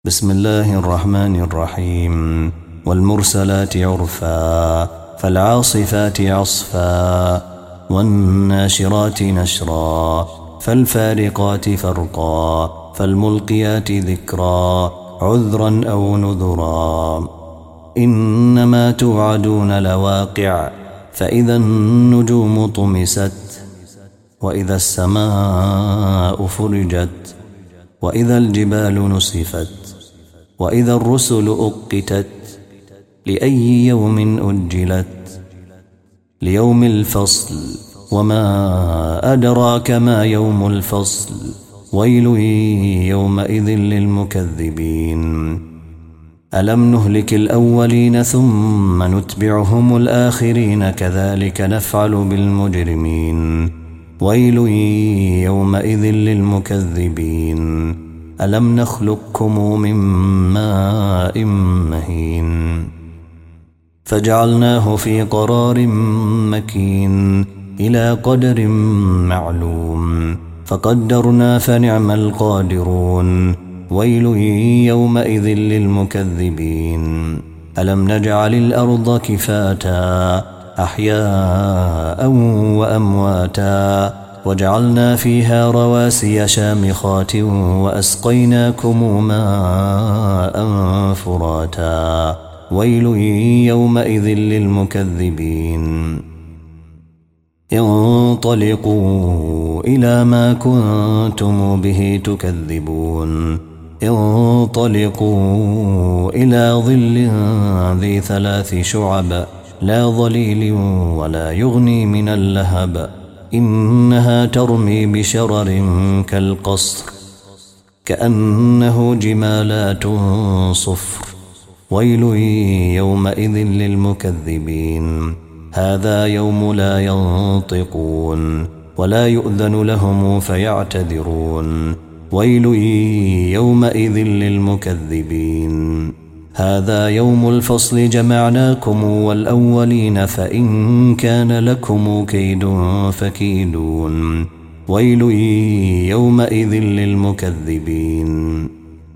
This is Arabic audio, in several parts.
بسم الله الرحمن الرحيم. والمرسلات عرفا فالعاصفات عصفا والناشرات نشرا فالفارقات فرقا فالملقيات ذكرا عذرا أو نذرا. إنما توعدون لواقع فإذا النجوم طمست وإذا السماء فرجت وإذا الجبال نسفت وإذا الرسل أقتت لأي يوم أجلت ليوم الفصل وما أدراك ما يوم الفصل ويل يومئذ للمكذبين. ألم نهلك الأولين ثم نتبعهم الآخرين كذلك نفعل بالمجرمين ويل يومئذ للمكذبين. ألم نخلقكم من ماء مهين فجعلناه في قرار مكين إلى قدر معلوم فقدرنا فنعم القادرون ويل يومئذ للمكذبين. ألم نجعل الأرض كفاتا أحياء وأمواتا وجعلنا فيها رواسي شامخات وأسقيناكم ماء فراتا ويل يومئذ للمكذبين. انطلقوا إلى ما كنتم به تكذبون انطلقوا إلى ظل ذي 3 شعب لا ظليل ولا يغني من اللهب إنها ترمي بشرر كالقصر كأنه جمالات صفر ويل يومئذ للمكذبين. هذا يوم لا ينطقون ولا يؤذن لهم فيعتذرون ويل يومئذ للمكذبين. هذا يوم الفصل جمعناكم والأولين فإن كان لكم كيد فكيدون ويل يومئذ للمكذبين.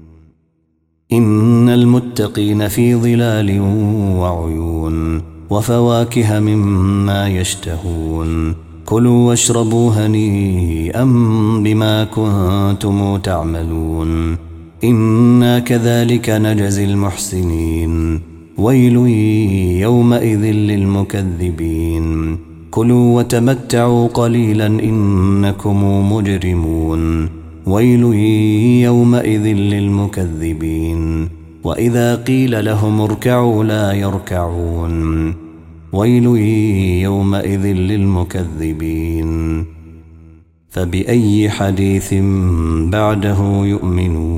إن المتقين في ظلال وعيون وفواكه مما يشتهون كلوا واشربوا هنيئا بما كنتم تعملون إنا كذلك نجزي المحسنين ويل يومئذ للمكذبين. كلوا وتمتعوا قليلا إنكم مجرمون ويل يومئذ للمكذبين. وإذا قيل لهم اركعوا لا يركعون ويل يومئذ للمكذبين. فبأي حديث بعده يؤمنون.